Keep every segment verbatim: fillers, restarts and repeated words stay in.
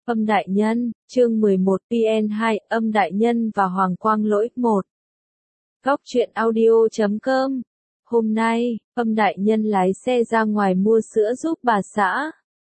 Âm đại nhân, chương mười một P N hai, âm đại nhân và Hoàng Quang Lỗi một. Góc truyện audio chấm com. Hôm nay, âm đại nhân lái xe ra ngoài mua sữa giúp bà xã.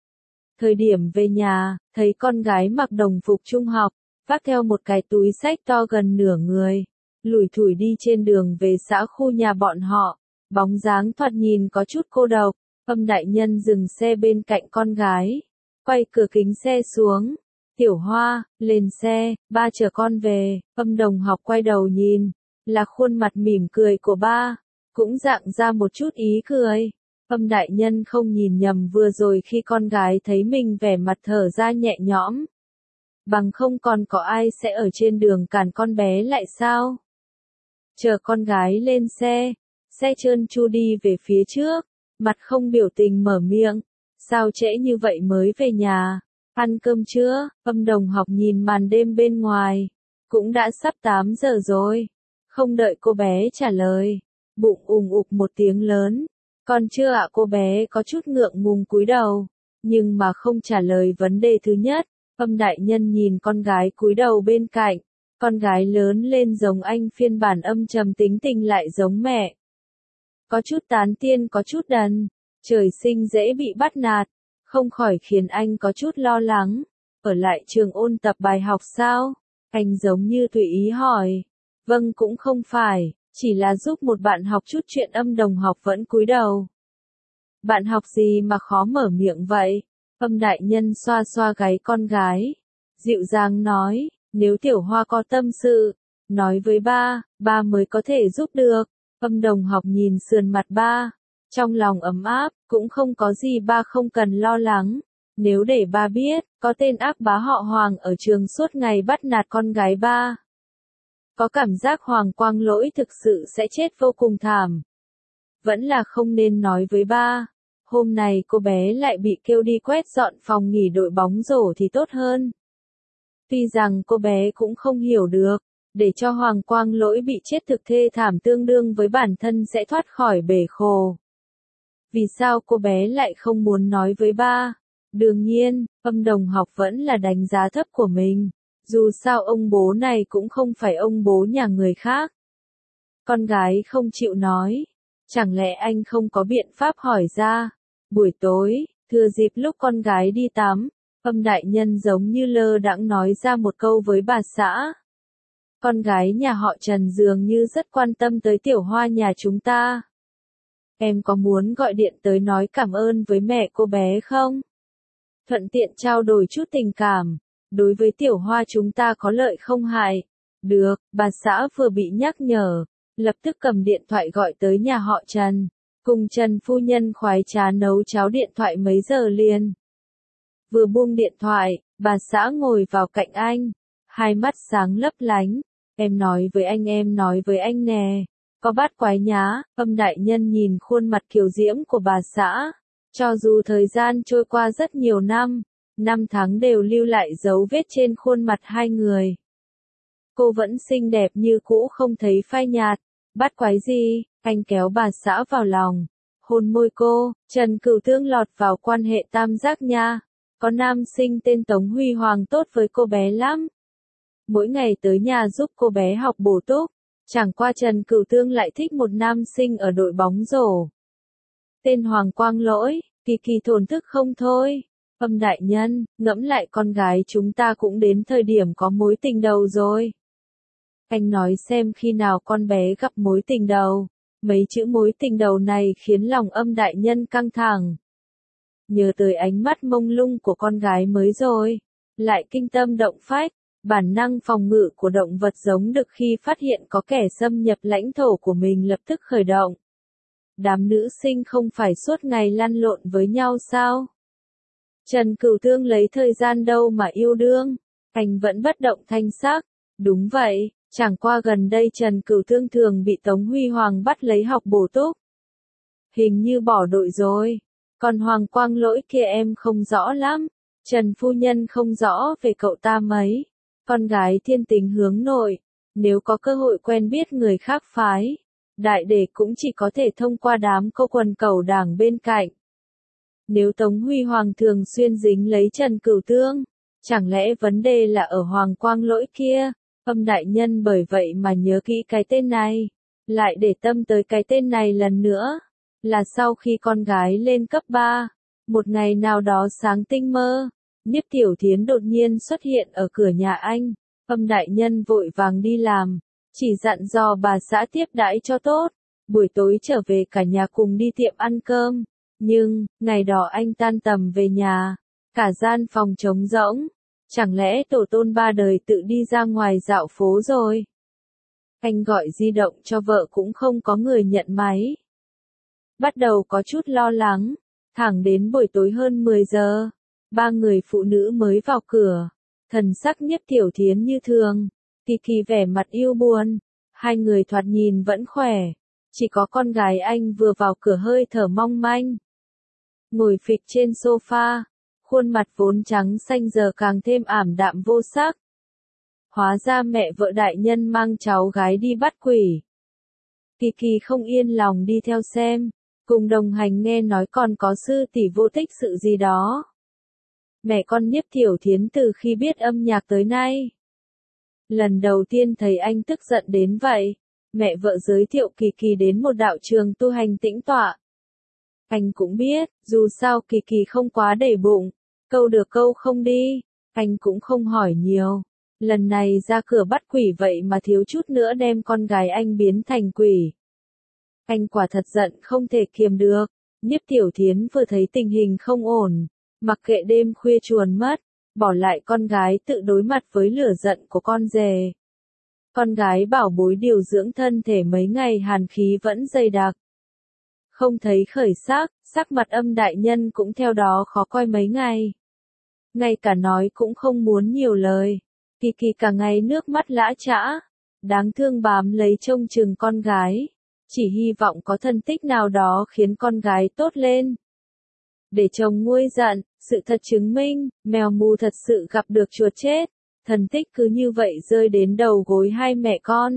Thời điểm về nhà, thấy con gái mặc đồng phục trung học, vác theo một cái túi xách to gần nửa người, lủi thủi đi trên đường về xã khu nhà bọn họ, bóng dáng thoạt nhìn có chút cô độc. Âm đại nhân dừng xe bên cạnh con gái, quay cửa kính xe xuống. Tiểu Hoa, lên xe, ba chở con về. Âm đồng học quay đầu nhìn, là khuôn mặt mỉm cười của ba, cũng dạng ra một chút ý cười. Âm đại nhân không nhìn nhầm vừa rồi khi con gái thấy mình vẻ mặt thở ra nhẹ nhõm. Bằng không còn có ai sẽ ở trên đường cản con bé lại sao? Chờ con gái lên xe, xe trơn tru đi về phía trước, mặt không biểu tình mở miệng. Sao trễ như vậy mới về nhà? Ăn cơm chưa? Âm đồng học nhìn màn đêm bên ngoài. Cũng đã sắp tám giờ rồi. Không đợi cô bé trả lời. Bụng ùng ục một tiếng lớn. Còn chưa ạ? Cô bé có chút ngượng ngùng cúi đầu. Nhưng mà không trả lời vấn đề thứ nhất. Âm đại nhân nhìn con gái cúi đầu bên cạnh. Con gái lớn lên giống anh phiên bản âm trầm tính tình lại giống mẹ. Có chút tán tiên có chút đần. Trời sinh dễ bị bắt nạt, không khỏi khiến anh có chút lo lắng. Ở lại trường ôn tập bài học sao? Anh giống như tùy ý hỏi. Vâng cũng không phải, chỉ là giúp một bạn học chút chuyện. Âm đồng học vẫn cúi đầu. Bạn học gì mà khó mở miệng vậy? Âm đại nhân xoa xoa gáy con gái. Dịu dàng nói, nếu Tiểu Hoa có tâm sự, nói với ba, ba mới có thể giúp được. Âm đồng học nhìn sườn mặt ba. Trong lòng ấm áp, cũng không có gì ba không cần lo lắng. Nếu để ba biết, có tên ác bá họ Hoàng ở trường suốt ngày bắt nạt con gái ba. Có cảm giác Hoàng Quang Lỗi thực sự sẽ chết vô cùng thảm. Vẫn là không nên nói với ba. Hôm nay cô bé lại bị kêu đi quét dọn phòng nghỉ đội bóng rổ thì tốt hơn. Tuy rằng cô bé cũng không hiểu được, để cho Hoàng Quang Lỗi bị chết thực thê thảm tương đương với bản thân sẽ thoát khỏi bể khổ. Vì sao cô bé lại không muốn nói với ba? Đương nhiên, âm đồng học vẫn là đánh giá thấp của mình. Dù sao ông bố này cũng không phải ông bố nhà người khác. Con gái không chịu nói. Chẳng lẽ anh không có biện pháp hỏi ra? Buổi tối, thừa dịp lúc con gái đi tắm, âm đại nhân giống như lơ đãng nói ra một câu với bà xã. Con gái nhà họ Trần dường như rất quan tâm tới Tiểu Hoa nhà chúng ta. Em có muốn gọi điện tới nói cảm ơn với mẹ cô bé không? Thuận tiện trao đổi chút tình cảm. Đối với Tiểu Hoa chúng ta có lợi không hại. Được, bà xã vừa bị nhắc nhở. Lập tức cầm điện thoại gọi tới nhà họ Trần. Cùng Trần phu nhân khoái trá nấu cháo điện thoại mấy giờ liền. Vừa buông điện thoại, bà xã ngồi vào cạnh anh. Hai mắt sáng lấp lánh. Em nói với anh em nói với anh nè. Có bát quái nhá, âm đại nhân nhìn khuôn mặt kiều diễm của bà xã. Cho dù thời gian trôi qua rất nhiều năm, năm tháng đều lưu lại dấu vết trên khuôn mặt hai người. Cô vẫn xinh đẹp như cũ không thấy phai nhạt. Bát quái gì? Anh kéo bà xã vào lòng. Hôn môi cô, Trần Cửu Tương lọt vào quan hệ tam giác nha. Có nam sinh tên Tống Huy Hoàng tốt với cô bé lắm. Mỗi ngày tới nhà giúp cô bé học bổ túc. Chẳng qua Trần Cửu Tương lại thích một nam sinh ở đội bóng rổ. Tên Hoàng Quang Lỗi, kỳ kỳ thổn thức không thôi. Âm đại nhân, ngẫm lại con gái chúng ta cũng đến thời điểm có mối tình đầu rồi. Anh nói xem khi nào con bé gặp mối tình đầu. Mấy chữ mối tình đầu này khiến lòng âm đại nhân căng thẳng. Nhớ tới ánh mắt mông lung của con gái mới rồi. Lại kinh tâm động phách. Bản năng phòng ngự của động vật giống đực khi phát hiện có kẻ xâm nhập lãnh thổ của mình lập tức khởi động. Đám nữ sinh không phải suốt ngày lăn lộn với nhau sao? Trần Cửu Tương lấy thời gian đâu mà yêu đương? Anh vẫn bất động thanh sắc. Đúng vậy, chẳng qua gần đây Trần Cửu Tương thường bị Tống Huy Hoàng bắt lấy học bổ túc. Hình như bỏ đội rồi. Còn Hoàng Quang Lỗi kia em không rõ lắm. Trần phu nhân không rõ về cậu ta mấy. Con gái thiên tình hướng nội, nếu có cơ hội quen biết người khác phái, đại để cũng chỉ có thể thông qua đám cô quần cẩu đảng bên cạnh. Nếu Tống Huy Hoàng thường xuyên dính lấy Trần Cửu Tương, Chẳng lẽ vấn đề là ở Hoàng Quang Lỗi kia? Âm đại nhân bởi vậy mà nhớ kỹ cái tên này, lại để tâm tới cái tên này lần nữa, là sau khi con gái lên cấp ba, một ngày nào đó sáng tinh mơ, Niếp Tiểu Thiến đột nhiên xuất hiện ở cửa nhà anh, Âm đại nhân vội vàng đi làm, chỉ dặn dò bà xã tiếp đãi cho tốt, buổi tối trở về cả nhà cùng đi tiệm ăn cơm, nhưng, ngày đó anh tan tầm về nhà, cả gian phòng trống rỗng. Chẳng lẽ tổ tôn ba đời tự đi ra ngoài dạo phố rồi? Anh gọi di động cho vợ cũng không có người nhận máy. Bắt đầu có chút lo lắng, thẳng đến buổi tối hơn mười giờ, ba người phụ nữ mới vào cửa, thần sắc Niếp Tiểu Thiến như thường, Kỳ Kỳ vẻ mặt yêu buồn, hai người thoạt nhìn vẫn khỏe, chỉ có con gái anh vừa vào cửa hơi thở mong manh. Ngồi phịch trên sofa. Khuôn mặt vốn trắng xanh giờ càng thêm ảm đạm vô sắc. Hóa ra mẹ vợ đại nhân mang cháu gái đi bắt quỷ. Kỳ Kỳ không yên lòng đi theo xem, cùng đồng hành nghe nói còn có sư tỷ vô tích sự gì đó. Mẹ con Niếp Tiểu Thiến từ khi biết âm nhạc tới nay. Lần đầu tiên thấy anh tức giận đến vậy, mẹ vợ giới thiệu Kỳ Kỳ đến một đạo trường tu hành tĩnh tọa. Anh cũng biết, dù sao Kỳ Kỳ không quá để bụng. Câu được câu không đi, anh cũng không hỏi nhiều. Lần này ra cửa bắt quỷ vậy mà thiếu chút nữa đem con gái anh biến thành quỷ. Anh quả thật giận không thể kiềm được. Niếp Tiểu Thiến vừa thấy tình hình không ổn, mặc kệ đêm khuya chuồn mất, bỏ lại con gái tự đối mặt với lửa giận của con rể. Con gái bảo bối điều dưỡng thân thể mấy ngày hàn khí vẫn dày đặc. Không thấy khởi sắc, sắc mặt Âm đại nhân cũng theo đó khó coi mấy ngày. Ngay cả nói cũng không muốn nhiều lời. Kỳ Kỳ cả ngày nước mắt lã chã, đáng thương bám lấy trông chừng con gái, chỉ hy vọng có thân tích nào đó khiến con gái tốt lên. Để chồng nguôi giận, sự thật chứng minh, mèo mù thật sự gặp được chuột chết, thân tích cứ như vậy rơi đến đầu gối hai mẹ con.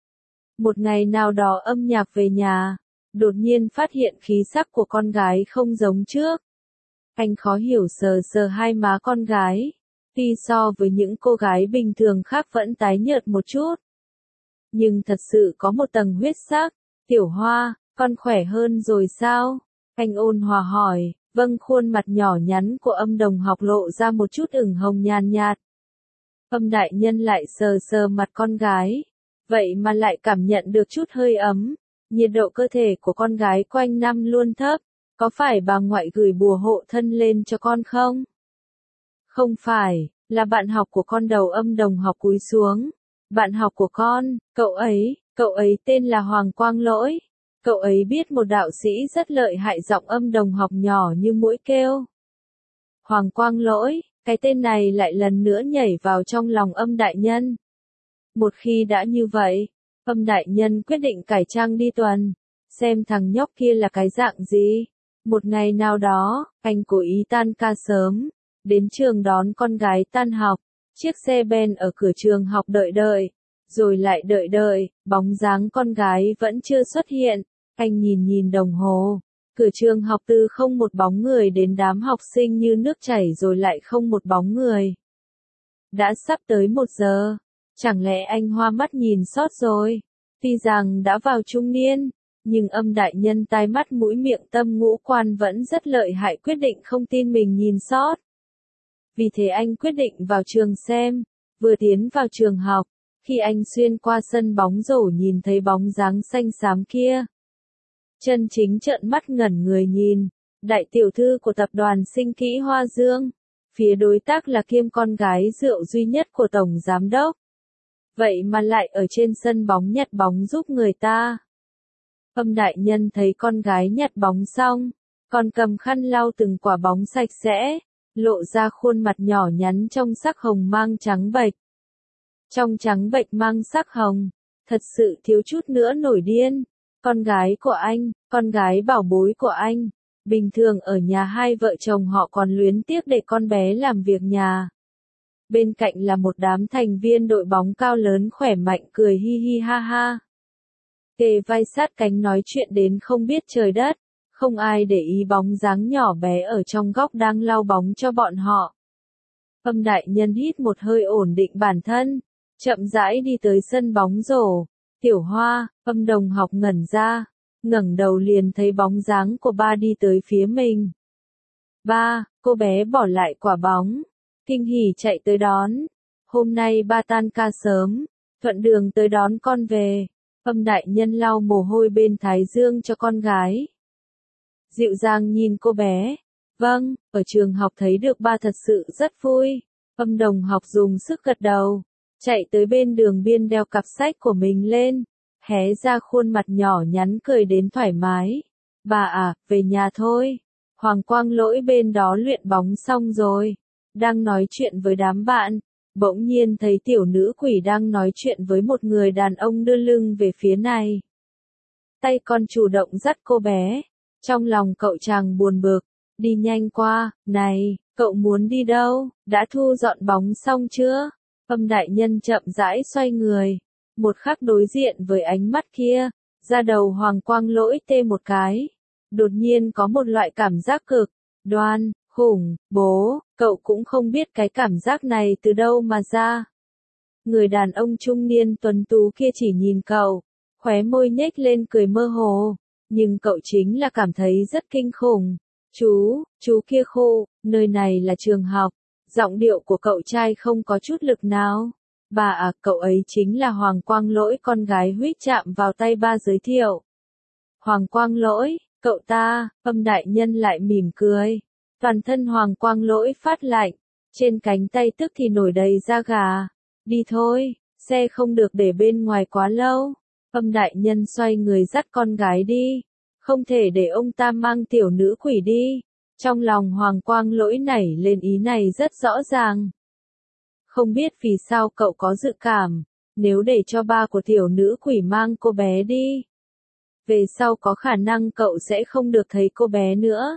Một ngày nào đó Âm nhạc về nhà, đột nhiên phát hiện khí sắc của con gái không giống trước. Anh khó hiểu sờ sờ hai má con gái, tuy so với những cô gái bình thường khác vẫn tái nhợt một chút. Nhưng thật sự có một tầng huyết sắc. Tiểu Hoa, con khỏe hơn rồi sao? Anh ôn hòa hỏi, vâng, khuôn mặt nhỏ nhắn của Âm đồng học lộ ra một chút ửng hồng nhàn nhạt. Âm đại nhân lại sờ sờ mặt con gái, vậy mà lại cảm nhận được chút hơi ấm. Nhiệt độ cơ thể của con gái quanh năm luôn thấp. Có phải bà ngoại gửi bùa hộ thân lên cho con không? Không phải, là bạn học của con. Đầu Âm đồng học cúi xuống. Bạn học của con, cậu ấy, cậu ấy tên là Hoàng Quang Lỗi. Cậu ấy biết một đạo sĩ rất lợi hại. Giọng Âm đồng học nhỏ như mũi kêu. Hoàng Quang Lỗi, cái tên này lại lần nữa nhảy vào trong lòng Âm đại nhân. Một khi đã như vậy, Âm đại nhân quyết định cải trang đi tuần, xem thằng nhóc kia là cái dạng gì. Một ngày nào đó, anh cố ý tan ca sớm, đến trường đón con gái tan học, chiếc xe ben ở cửa trường học đợi đợi, rồi lại đợi đợi, bóng dáng con gái vẫn chưa xuất hiện. Anh nhìn nhìn đồng hồ, cửa trường học từ không một bóng người đến đám học sinh như nước chảy rồi lại không một bóng người. Đã sắp tới một giờ, chẳng lẽ anh hoa mắt nhìn sót rồi? Tuy rằng đã vào trung niên, nhưng Âm đại nhân tai mắt mũi miệng tâm ngũ quan vẫn rất lợi hại, quyết định không tin mình nhìn sót. Vì thế anh quyết định vào trường xem. Vừa tiến vào trường học, khi anh xuyên qua sân bóng rổ nhìn thấy bóng dáng xanh xám kia, chân chính trợn mắt ngẩn người nhìn. Đại tiểu thư của tập đoàn Sinh Kỹ Hoa Dương, phía đối tác là kiêm con gái rượu duy nhất của tổng giám đốc. Vậy mà lại ở trên sân bóng nhặt bóng giúp người ta. Âm đại nhân thấy con gái nhặt bóng xong, còn cầm khăn lau từng quả bóng sạch sẽ, lộ ra khuôn mặt nhỏ nhắn trong sắc hồng mang trắng bệch. Trong trắng bệch mang sắc hồng, thật sự thiếu chút nữa nổi điên. Con gái của anh, con gái bảo bối của anh, bình thường ở nhà hai vợ chồng họ còn luyến tiếc để con bé làm việc nhà. Bên cạnh là một đám thành viên đội bóng cao lớn khỏe mạnh cười hi hi ha ha. Kề vai sát cánh nói chuyện đến không biết trời đất, không ai để ý bóng dáng nhỏ bé ở trong góc đang lau bóng cho bọn họ. Âm đại nhân hít một hơi ổn định bản thân, chậm rãi đi tới sân bóng rổ. Tiểu Hoa, Âm đồng học ngẩn ra, ngẩng đầu liền thấy bóng dáng của ba đi tới phía mình. Ba, cô bé bỏ lại quả bóng, kinh hỉ chạy tới đón. Hôm nay ba tan ca sớm, thuận đường tới đón con về. Âm đại nhân lau mồ hôi bên thái dương cho con gái. Dịu dàng nhìn cô bé. Vâng, ở trường học thấy được ba thật sự rất vui. Âm đồng học dùng sức gật đầu, chạy tới bên đường biên đeo cặp sách của mình lên, hé ra khuôn mặt nhỏ nhắn cười đến thoải mái. Bà à, về nhà thôi. Hoàng Quang Lỗi bên đó luyện bóng xong rồi, đang nói chuyện với đám bạn, bỗng nhiên thấy tiểu nữ quỷ đang nói chuyện với một người đàn ông đưa lưng về phía này. Tay con chủ động dắt cô bé, trong lòng cậu chàng buồn bực, đi nhanh qua. Này, cậu muốn đi đâu, đã thu dọn bóng xong chưa? Âm đại nhân chậm rãi xoay người, một khắc đối diện với ánh mắt kia, da đầu Hoàng Quang Lỗi tê một cái. Đột nhiên có một loại cảm giác cực đoan, khủng bố, cậu cũng không biết cái cảm giác này từ đâu mà ra. Người đàn ông trung niên tuấn tú kia chỉ nhìn cậu, khóe môi nhếch lên cười mơ hồ, nhưng cậu chính là cảm thấy rất kinh khủng. Chú, chú kia khô, nơi này là trường học. Giọng điệu của cậu trai không có chút lực nào. Bà à, cậu ấy chính là Hoàng Quang Lỗi, con gái huýt chạm vào tay ba giới thiệu. Hoàng Quang Lỗi, cậu ta. Âm đại nhân lại mỉm cười. Toàn thân Hoàng Quang Lỗi phát lạnh, trên cánh tay tức thì nổi đầy da gà. Đi thôi, xe không được để bên ngoài quá lâu. Âm đại nhân xoay người dắt con gái đi. Không thể để ông ta mang tiểu nữ quỷ đi. Trong lòng Hoàng Quang Lỗi nảy lên ý này rất rõ ràng. Không biết vì sao cậu có dự cảm, nếu để cho ba của tiểu nữ quỷ mang cô bé đi, về sau có khả năng cậu sẽ không được thấy cô bé nữa.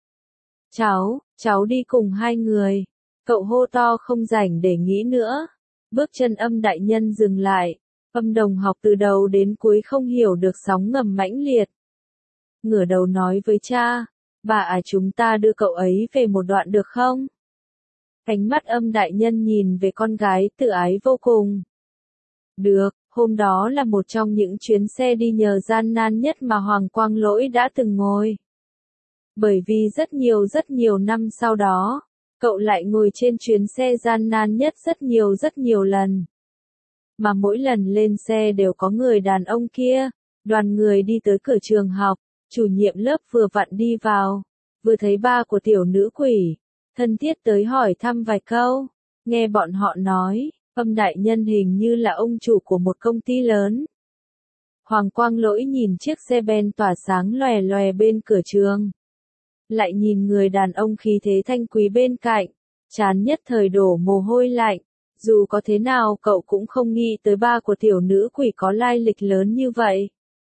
Cháu, cháu đi cùng hai người. Cậu hô to không rảnh để nghĩ nữa. Bước chân Âm đại nhân dừng lại. Âm đồng học từ đầu đến cuối không hiểu được sóng ngầm mãnh liệt. Ngửa đầu nói với cha, bà à, chúng ta đưa cậu ấy về một đoạn được không? Ánh mắt Âm đại nhân nhìn về con gái tự ái vô cùng. Được, hôm đó là một trong những chuyến xe đi nhờ gian nan nhất mà Hoàng Quang Lỗi đã từng ngồi. Bởi vì rất nhiều rất nhiều năm sau đó, cậu lại ngồi trên chuyến xe gian nan nhất rất nhiều rất nhiều lần. Mà mỗi lần lên xe đều có người đàn ông kia, đoàn người đi tới cửa trường học, chủ nhiệm lớp vừa vặn đi vào, vừa thấy ba của tiểu nữ quỷ, thân thiết tới hỏi thăm vài câu, nghe bọn họ nói, Âm đại nhân hình như là ông chủ của một công ty lớn. Hoàng Quang Lỗi nhìn chiếc xe ben tỏa sáng lòe lòe bên cửa trường. Lại nhìn người đàn ông khí thế thanh quý bên cạnh, trán nhất thời đổ mồ hôi lạnh, dù có thế nào cậu cũng không nghĩ tới ba của tiểu nữ quỷ có lai lịch lớn như vậy.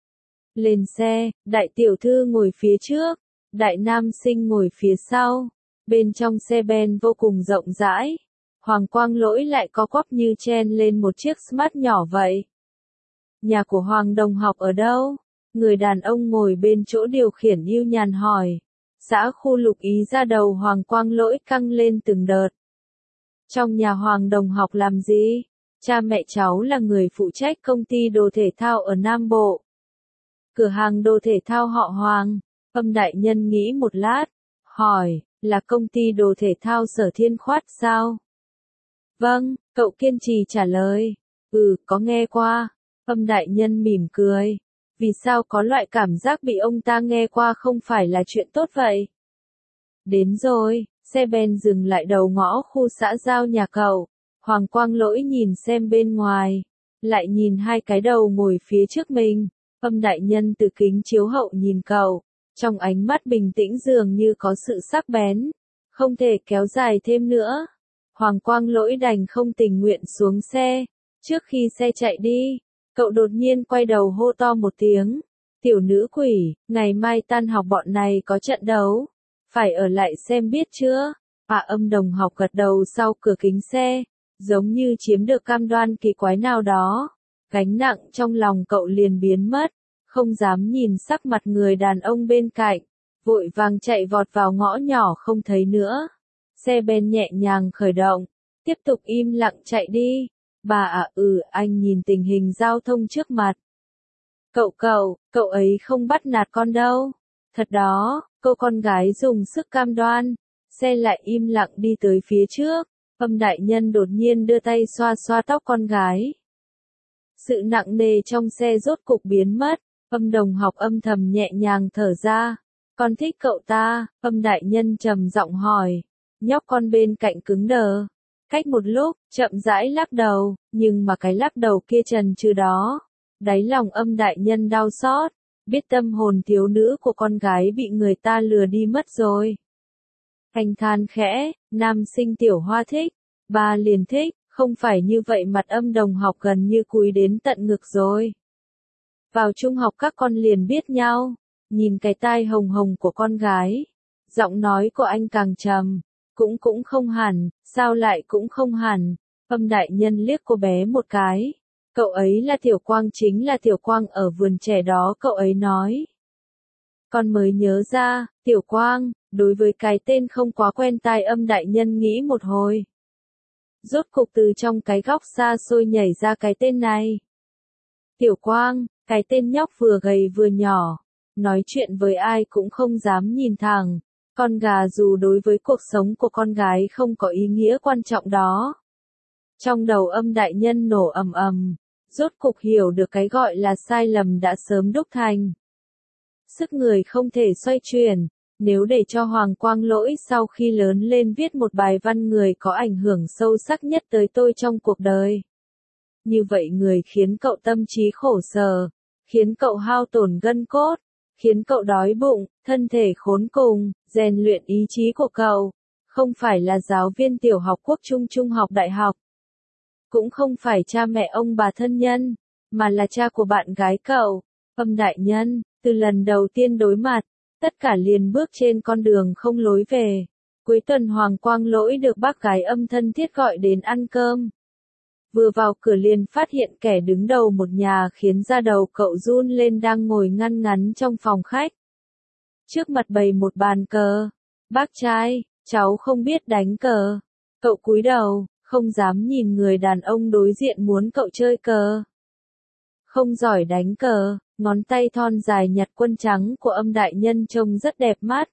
Lên xe, đại tiểu thư ngồi phía trước, đại nam sinh ngồi phía sau, bên trong xe ben vô cùng rộng rãi, Hoàng Quang Lỗi lại có quắp như chen lên một chiếc Smart nhỏ vậy. Nhà của Hoàng đồng học ở đâu? Người đàn ông ngồi bên chỗ điều khiển yêu nhàn hỏi. Xã khu Lục Ý ra đầu Hoàng Quang Lỗi căng lên từng đợt. Trong nhà Hoàng đồng học làm gì? Cha mẹ cháu là người phụ trách công ty đồ thể thao ở Nam Bộ. Cửa hàng đồ thể thao họ Hoàng. Âm đại nhân nghĩ một lát, hỏi, là công ty đồ thể thao Sở Thiên Khoát sao? Vâng, cậu kiên trì trả lời. Ừ, có nghe qua. Âm đại nhân mỉm cười. Vì sao có loại cảm giác bị ông ta nghe qua không phải là chuyện tốt vậy? Đến rồi, xe ben dừng lại đầu ngõ khu xã giao nhà cậu. Hoàng Quang Lỗi nhìn xem bên ngoài, lại nhìn hai cái đầu ngồi phía trước mình. Âm đại nhân từ kính chiếu hậu nhìn cậu, trong ánh mắt bình tĩnh dường như có sự sắc bén. Không thể kéo dài thêm nữa. Hoàng Quang Lỗi đành không tình nguyện xuống xe. Trước khi xe chạy đi, cậu đột nhiên quay đầu hô to một tiếng. Tiểu nữ quỷ, ngày mai tan học bọn này có trận đấu. Phải ở lại xem biết chưa? À, Âm đồng học gật đầu sau cửa kính xe, giống như chiếm được cam đoan kỳ quái nào đó. Gánh nặng trong lòng cậu liền biến mất, không dám nhìn sắc mặt người đàn ông bên cạnh, vội vàng chạy vọt vào ngõ nhỏ không thấy nữa. Xe ben nhẹ nhàng khởi động, Tiếp tục im lặng chạy đi. Bà à ừ, anh nhìn tình hình giao thông trước mặt. Cậu cậu, cậu ấy không bắt nạt con đâu. Thật đó, cô con gái dùng sức cam đoan. Xe lại im lặng đi tới phía trước. Âm đại nhân đột nhiên đưa tay xoa xoa tóc con gái. Sự nặng nề trong xe rốt cục biến mất. Âm đồng học âm thầm nhẹ nhàng thở ra. Con thích cậu ta, âm đại nhân trầm giọng hỏi. Nhóc con bên cạnh cứng đờ. Cách một lúc, chậm rãi lắc đầu, nhưng mà cái lắc đầu kia trần trừ đó. Đáy lòng âm đại nhân đau xót, biết tâm hồn thiếu nữ của con gái bị người ta lừa đi mất rồi. Anh than khẽ, nam sinh tiểu hoa thích, ba liền thích, không phải như vậy mặt âm đồng học gần như cúi đến tận ngực rồi. Vào trung học các con liền biết nhau, nhìn cái tai hồng hồng của con gái. Giọng nói của anh càng trầm, cũng cũng không hẳn, sao lại cũng không hẳn. Âm đại nhân liếc cô bé một cái. Cậu ấy là Tiểu Quang, chính là Tiểu Quang ở vườn trẻ đó, cậu ấy nói. Con mới nhớ ra, Tiểu Quang, đối với cái tên không quá quen tai âm đại nhân nghĩ một hồi. Rốt cục từ trong cái góc xa xôi nhảy ra cái tên này. Tiểu Quang, cái tên nhóc vừa gầy vừa nhỏ, nói chuyện với ai cũng không dám nhìn thẳng. Con gà dù đối với cuộc sống của con gái không có ý nghĩa quan trọng đó. Trong đầu âm đại nhân nổ ầm ầm, rốt cục hiểu được cái gọi là sai lầm đã sớm đúc thành. Sức người không thể xoay chuyển, nếu để cho Hoàng Quang Lỗi sau khi lớn lên viết một bài văn người có ảnh hưởng sâu sắc nhất tới tôi trong cuộc đời. Như vậy người khiến cậu tâm trí khổ sở, khiến cậu hao tổn gân cốt, khiến cậu đói bụng, thân thể khốn cùng, rèn luyện ý chí của cậu, không phải là giáo viên tiểu học quốc trung trung học đại học. Cũng không phải cha mẹ ông bà thân nhân, mà là cha của bạn gái cậu, âm đại nhân, từ lần đầu tiên đối mặt, tất cả liền bước trên con đường không lối về. Cuối tuần Hoàng Quang Lỗi được bác gái âm thân thiết gọi đến ăn cơm. Vừa vào cửa liền phát hiện kẻ đứng đầu một nhà khiến da đầu cậu run lên đang ngồi ngăn ngắn trong phòng khách. Trước mặt bày một bàn cờ. Bác trai, cháu không biết đánh cờ. Cậu cúi đầu, không dám nhìn người đàn ông đối diện muốn cậu chơi cờ. Không giỏi đánh cờ, ngón tay thon dài nhặt quân trắng của âm đại nhân trông rất đẹp mắt.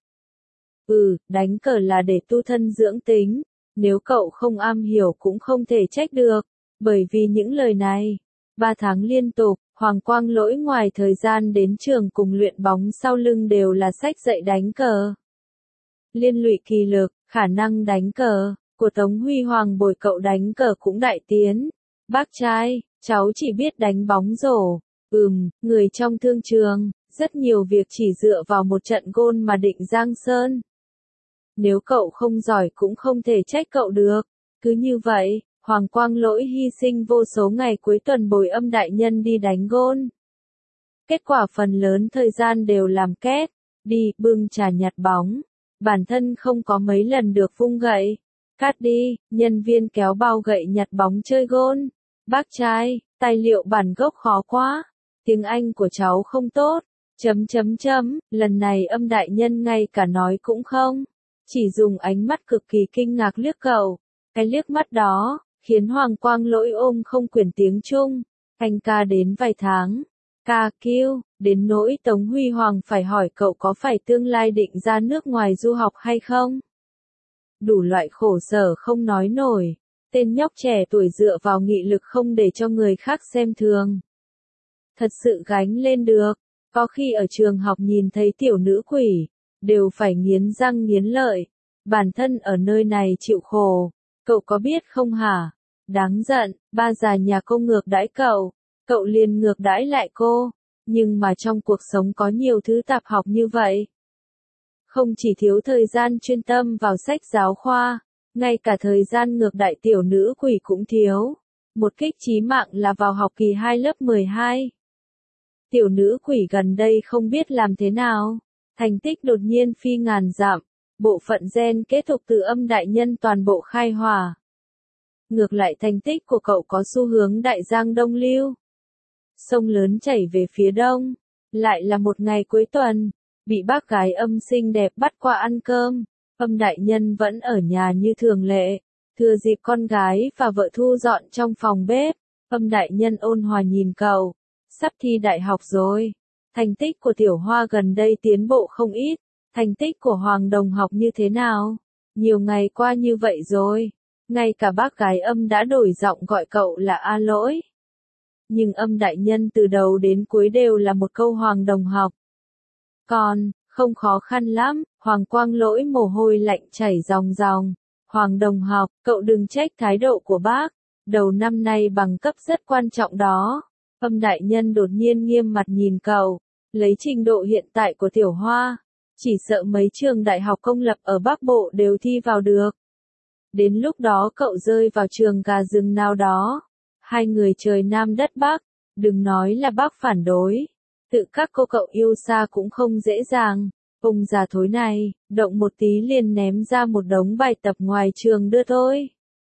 Ừ, đánh cờ là để tu thân dưỡng tính, nếu cậu không am hiểu cũng không thể trách được, bởi vì những lời này, ba tháng liên tục, Hoàng Quang Lỗi ngoài thời gian đến trường cùng luyện bóng sau lưng đều là sách dạy đánh cờ. Liên lụy kỳ lực, khả năng đánh cờ, của Tống Huy Hoàng bồi cậu đánh cờ cũng đại tiến. Bác trai, cháu chỉ biết đánh bóng rổ. Ừm, người trong thương trường, rất nhiều việc chỉ dựa vào một trận gôn mà định giang sơn. Nếu cậu không giỏi cũng không thể trách cậu được. Cứ như vậy, Hoàng Quang Lỗi hy sinh vô số ngày cuối tuần bồi âm đại nhân đi đánh gôn. Kết quả phần lớn thời gian đều làm két, đi, bưng trà nhặt bóng. Bản thân không có mấy lần được vung gậy. Cắt đi, nhân viên kéo bao gậy nhặt bóng chơi gôn. Bác trai, tài liệu bản gốc khó quá. Tiếng Anh của cháu không tốt. Chấm chấm chấm, lần này âm đại nhân ngay cả nói cũng không. Chỉ dùng ánh mắt cực kỳ kinh ngạc liếc cậu. Cái liếc mắt đó, khiến Hoàng Quang Lỗi ôm không quyển tiếng Trung. Anh ca đến vài tháng. Ca kêu, đến nỗi Tống Huy Hoàng phải hỏi cậu có phải tương lai định ra nước ngoài du học hay không. Đủ loại khổ sở không nói nổi. Tên nhóc trẻ tuổi dựa vào nghị lực không để cho người khác xem thường. Thật sự gánh lên được. Có khi ở trường học nhìn thấy tiểu nữ quỷ, đều phải nghiến răng nghiến lợi. Bản thân ở nơi này chịu khổ. Cậu có biết không hả? Đáng giận, ba già nhà cô ngược đãi cậu. Cậu liền ngược đãi lại cô. Nhưng mà trong cuộc sống có nhiều thứ tạp học như vậy. Không chỉ thiếu thời gian chuyên tâm vào sách giáo khoa, ngay cả thời gian ngược đại tiểu nữ quỷ cũng thiếu. Một kích chí mạng là vào học kỳ hai lớp mười hai. Tiểu nữ quỷ gần đây không biết làm thế nào. Thành tích đột nhiên phi ngàn dặm. Bộ phận gen kết thúc từ âm đại nhân toàn bộ khai hỏa. Ngược lại thành tích của cậu có xu hướng đại giang đông lưu. Sông lớn chảy về phía đông. Lại là một ngày cuối tuần. Bị bác gái âm xinh đẹp bắt qua ăn cơm. Âm đại nhân vẫn ở nhà như thường lệ. Thừa dịp con gái và vợ thu dọn trong phòng bếp, Âm đại nhân ôn hòa nhìn cậu. Sắp thi đại học rồi. Thành tích của Tiểu Hoa gần đây tiến bộ không ít. Thành tích của Hoàng đồng học như thế nào? Nhiều ngày qua như vậy rồi. Ngay cả bác gái Âm đã đổi giọng gọi cậu là A Lỗi. Nhưng Âm đại nhân từ đầu đến cuối đều là một câu Hoàng đồng học. Còn, không khó khăn lắm, Hoàng Quang Lỗi mồ hôi lạnh chảy ròng ròng. Hoàng đồng học, cậu đừng trách thái độ của bác. Đầu năm nay bằng cấp rất quan trọng đó. Âm đại nhân đột nhiên nghiêm mặt nhìn cậu. Lấy trình độ hiện tại của Tiểu Hoa, chỉ sợ mấy trường đại học công lập ở Bắc Bộ đều thi vào được. Đến lúc đó cậu rơi vào trường gà rừng nào đó. Hai người trời Nam đất Bắc, đừng nói là bác phản đối. Tự các cô cậu yêu xa cũng không dễ dàng. Ông già thối này, động một tí liền ném ra một đống bài tập ngoài trường đưa tôi.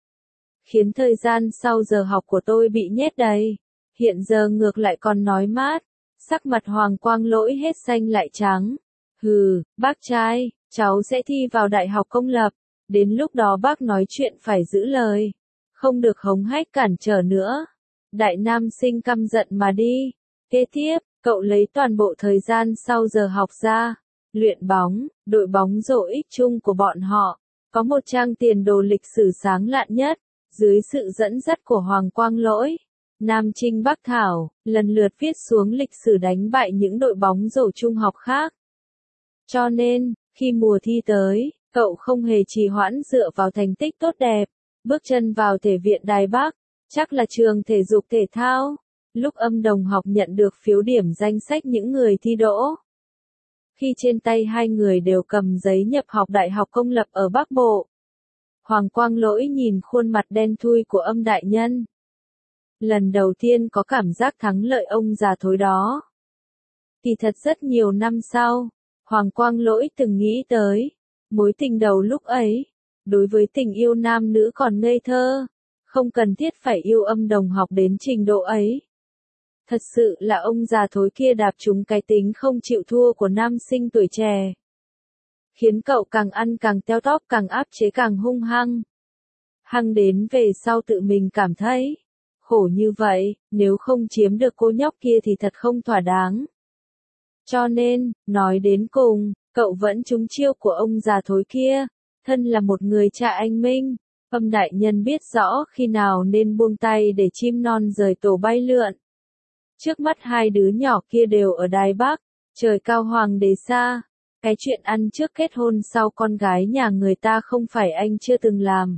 Khiến thời gian sau giờ học của tôi bị nhét đầy. Hiện giờ ngược lại còn nói mát. Sắc mặt Hoàng Quang Lỗi hết xanh lại trắng. Hừ, bác trai, cháu sẽ thi vào đại học công lập. Đến lúc đó bác nói chuyện phải giữ lời. Không được hống hách cản trở nữa. Đại nam sinh căm giận mà đi. Kế tiếp, cậu lấy toàn bộ thời gian sau giờ học ra. Luyện bóng, đội bóng rổ ích chung của bọn họ. Có một trang tiền đồ lịch sử sáng lạn nhất. Dưới sự dẫn dắt của Hoàng Quang Lỗi, Nam Trinh Bắc Thảo, lần lượt viết xuống lịch sử đánh bại những đội bóng rổ trung học khác. Cho nên, khi mùa thi tới, cậu không hề trì hoãn dựa vào thành tích tốt đẹp, bước chân vào thể viện Đài Bắc, chắc là trường thể dục thể thao. Lúc Âm đồng học nhận được phiếu điểm danh sách những người thi đỗ. Khi trên tay hai người đều cầm giấy nhập học đại học công lập ở Bắc Bộ. Hoàng Quang Lỗi nhìn khuôn mặt đen thui của Âm đại nhân. Lần đầu tiên có cảm giác thắng lợi ông già thối đó. Thì thật rất nhiều năm sau, Hoàng Quang Lỗi từng nghĩ tới, mối tình đầu lúc ấy, đối với tình yêu nam nữ còn ngây thơ, không cần thiết phải yêu Âm đồng học đến trình độ ấy. Thật sự là ông già thối kia đạp trúng cái tính không chịu thua của nam sinh tuổi trẻ. Khiến cậu càng ăn càng teo tóp, càng áp chế càng hung hăng. Hăng đến về sau tự mình cảm thấy, khổ như vậy, nếu không chiếm được cô nhóc kia thì thật không thỏa đáng. Cho nên, nói đến cùng, cậu vẫn trúng chiêu của ông già thối kia, thân là một người cha anh minh. Âm đại nhân biết rõ khi nào nên buông tay để chim non rời tổ bay lượn. Trước mắt hai đứa nhỏ kia đều ở Đài Bắc, trời cao hoàng đế xa. Cái chuyện ăn trước kết hôn sau con gái nhà người ta không phải anh chưa từng làm.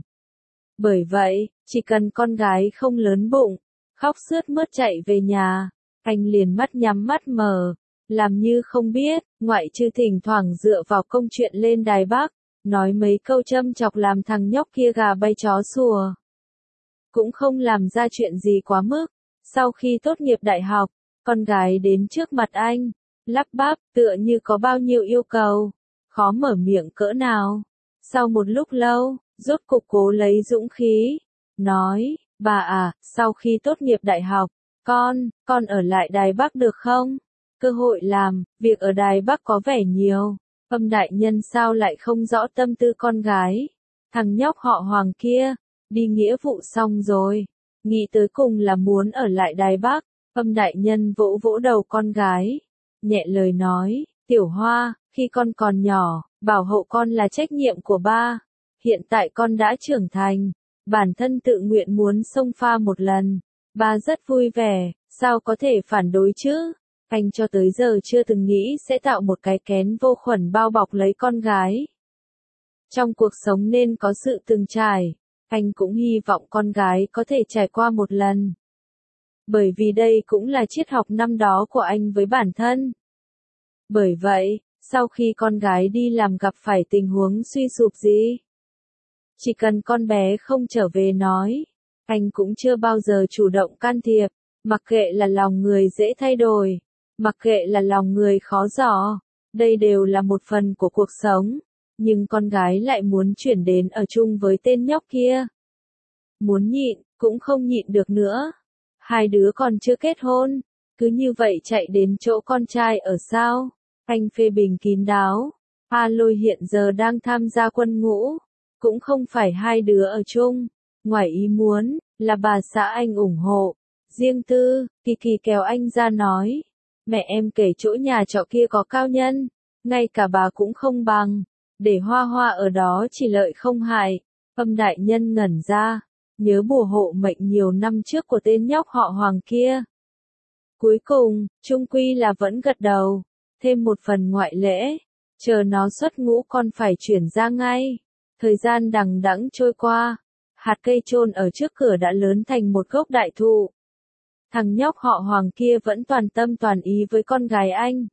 Bởi vậy, chỉ cần con gái không lớn bụng, khóc sướt mướt chạy về nhà, anh liền mắt nhắm mắt mở, làm như không biết, ngoại trừ thỉnh thoảng dựa vào công chuyện lên Đài Bắc, nói mấy câu châm chọc làm thằng nhóc kia gà bay chó sủa. Cũng không làm ra chuyện gì quá mức. Sau khi tốt nghiệp đại học, con gái đến trước mặt anh, lắp bắp, tựa như có bao nhiêu yêu cầu, khó mở miệng cỡ nào. Sau một lúc lâu, rốt cục cố lấy dũng khí, nói, bà à, sau khi tốt nghiệp đại học, con, con ở lại Đài Bắc được không? Cơ hội làm, việc ở Đài Bắc có vẻ nhiều. Âm đại nhân sao lại không rõ tâm tư con gái? Thằng nhóc họ Hoàng kia, đi nghĩa vụ xong rồi, nghĩ tới cùng là muốn ở lại Đài Bắc. Âm đại nhân vỗ vỗ đầu con gái, nhẹ lời nói, Tiểu Hoa, khi con còn nhỏ, bảo hộ con là trách nhiệm của ba. Hiện tại con đã trưởng thành, bản thân tự nguyện muốn xông pha một lần. Ba rất vui vẻ, sao có thể phản đối chứ? Anh cho tới giờ chưa từng nghĩ sẽ tạo một cái kén vô khuẩn bao bọc lấy con gái. Trong cuộc sống nên có sự từng trải, anh cũng hy vọng con gái có thể trải qua một lần. Bởi vì đây cũng là triết học năm đó của anh với bản thân. Bởi vậy, sau khi con gái đi làm gặp phải tình huống suy sụp gì, chỉ cần con bé không trở về nói, anh cũng chưa bao giờ chủ động can thiệp, mặc kệ là lòng người dễ thay đổi, mặc kệ là lòng người khó dò, đây đều là một phần của cuộc sống, nhưng con gái lại muốn chuyển đến ở chung với tên nhóc kia. Muốn nhịn, cũng không nhịn được nữa. Hai đứa còn chưa kết hôn, cứ như vậy chạy đến chỗ con trai ở sao? Anh phê bình kín đáo. A Lôi hiện giờ đang tham gia quân ngũ, cũng không phải hai đứa ở chung. Ngoài ý muốn, là bà xã anh ủng hộ. Riêng tư, Kỳ Kỳ kéo anh ra nói. Mẹ em kể chỗ nhà trọ kia có cao nhân, ngay cả bà cũng không bằng. Để Hoa Hoa ở đó chỉ lợi không hại. Âm đại nhân ngẩn ra, nhớ bùa hộ mệnh nhiều năm trước của tên nhóc họ Hoàng kia. Cuối cùng, chung quy là vẫn gật đầu. Thêm một phần ngoại lễ, chờ nó xuất ngũ con phải chuyển ra ngay. Thời gian đằng đẵng trôi qua, hạt cây chôn ở trước cửa đã lớn thành một gốc đại thụ. Thằng nhóc họ Hoàng kia vẫn toàn tâm toàn ý với con gái anh.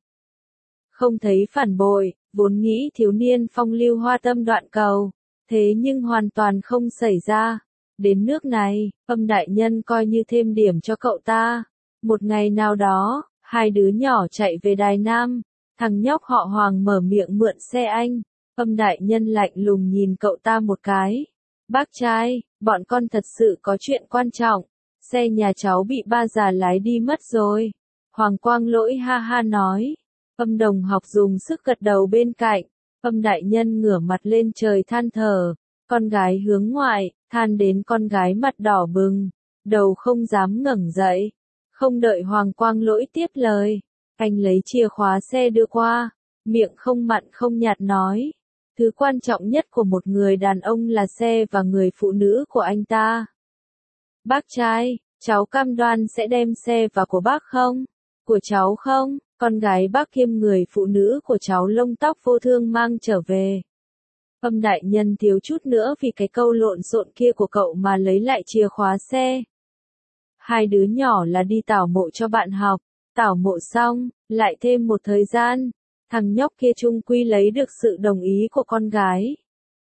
Không thấy phản bội, vốn nghĩ thiếu niên phong lưu hoa tâm đoạn cầu, thế nhưng hoàn toàn không xảy ra. Đến nước này, Âm đại nhân coi như thêm điểm cho cậu ta. Một ngày nào đó, hai đứa nhỏ chạy về Đài Nam, thằng nhóc họ Hoàng mở miệng mượn xe anh. Âm đại nhân lạnh lùng nhìn cậu ta một cái. Bác trai, bọn con thật sự có chuyện quan trọng. Xe nhà cháu bị ba già lái đi mất rồi. Hoàng Quang Lỗi ha ha nói. Âm đồng học dùng sức gật đầu bên cạnh. Âm đại nhân ngửa mặt lên trời than thở. Con gái hướng ngoại, than đến con gái mặt đỏ bừng. Đầu không dám ngẩng dậy. Không đợi Hoàng Quang Lỗi tiếp lời. Anh lấy chìa khóa xe đưa qua. Miệng không mặn không nhạt nói. Thứ quan trọng nhất của một người đàn ông là xe và người phụ nữ của anh ta. Bác trai, cháu cam đoan sẽ đem xe vào của bác không? Của cháu không? Con gái bác kiêm người phụ nữ của cháu lông tóc vô thương mang trở về. Âm đại nhân thiếu chút nữa vì cái câu lộn xộn kia của cậu mà lấy lại chìa khóa xe. Hai đứa nhỏ là đi tảo mộ cho bạn học. Tảo mộ xong, lại thêm một thời gian. Thằng nhóc kia chung quy lấy được sự đồng ý của con gái.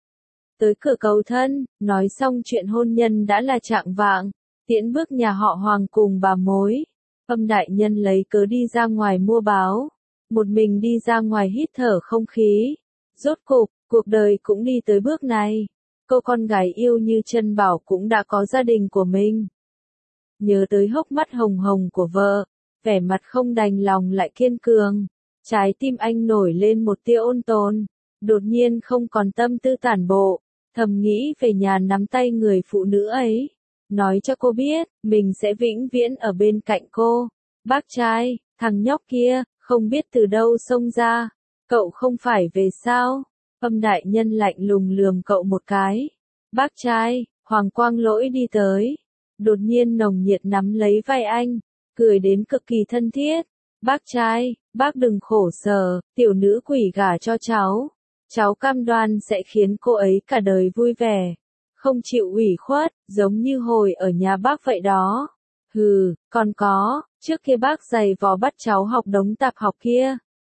Tới cửa cầu thân, nói xong chuyện hôn nhân đã là trạng vạng, tiễn bước nhà họ Hoàng cùng bà mối. Âm đại nhân lấy cớ đi ra ngoài mua báo, một mình đi ra ngoài hít thở không khí. Rốt cục, cuộc đời cũng đi tới bước này. Cô con gái yêu như chân bảo cũng đã có gia đình của mình. Nhớ tới hốc mắt hồng hồng của vợ, vẻ mặt không đành lòng lại kiên cường. Trái tim anh nổi lên một tia ôn tồn, đột nhiên không còn tâm tư tản bộ, thầm nghĩ về nhà nắm tay người phụ nữ ấy, nói cho cô biết, mình sẽ vĩnh viễn ở bên cạnh cô. Bác trai, thằng nhóc kia, không biết từ đâu xông ra, cậu không phải về sao? Âm đại nhân lạnh lùng lườm cậu một cái. Bác trai, Hoàng Quang Lỗi đi tới, đột nhiên nồng nhiệt nắm lấy vai anh, cười đến cực kỳ thân thiết. Bác trai, bác đừng khổ sở, tiểu nữ quỷ gả cho cháu. Cháu cam đoan sẽ khiến cô ấy cả đời vui vẻ. Không chịu ủy khuất, giống như hồi ở nhà bác vậy đó. Hừ, còn có, trước kia bác giày vò bắt cháu học đống tạp học kia.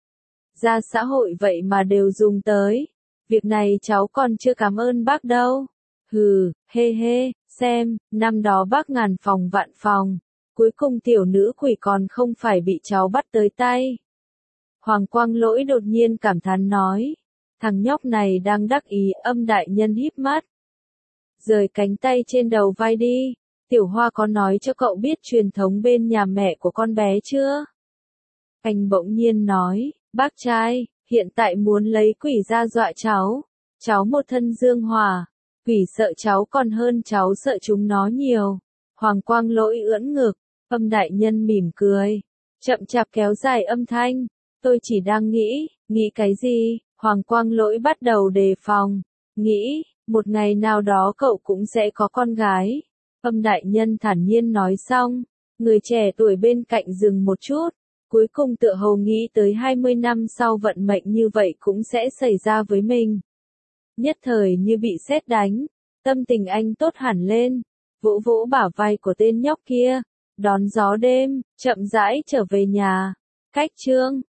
Ra xã hội vậy mà đều dùng tới. Việc này cháu còn chưa cảm ơn bác đâu. Hừ, hê hê, xem, năm đó bác ngàn phòng vạn phòng. Cuối cùng tiểu nữ quỷ còn không phải bị cháu bắt tới tay. Hoàng Quang Lỗi đột nhiên cảm thán nói. Thằng nhóc này đang đắc ý. Âm đại nhân híp mắt. Rời cánh tay trên đầu vai đi. Tiểu Hoa có nói cho cậu biết truyền thống bên nhà mẹ của con bé chưa? Anh bỗng nhiên nói. Bác trai, hiện tại muốn lấy quỷ ra dọa cháu. Cháu một thân dương hòa. Quỷ sợ cháu còn hơn cháu sợ chúng nó nhiều. Hoàng Quang Lỗi ưỡn ngực. Âm đại nhân mỉm cười. Chậm chạp kéo dài âm thanh. Tôi chỉ đang nghĩ. Nghĩ cái gì? Hoàng Quang Lỗi bắt đầu đề phòng. Nghĩ, một ngày nào đó cậu cũng sẽ có con gái. Âm đại nhân thản nhiên nói xong. Người trẻ tuổi bên cạnh dừng một chút. Cuối cùng tựa hồ nghĩ tới hai mươi năm sau vận mệnh như vậy cũng sẽ xảy ra với mình. Nhất thời như bị sét đánh. Tâm tình anh tốt hẳn lên. Vỗ vỗ bả vai của tên nhóc kia. Đón gió đêm, chậm rãi trở về nhà. Cách chương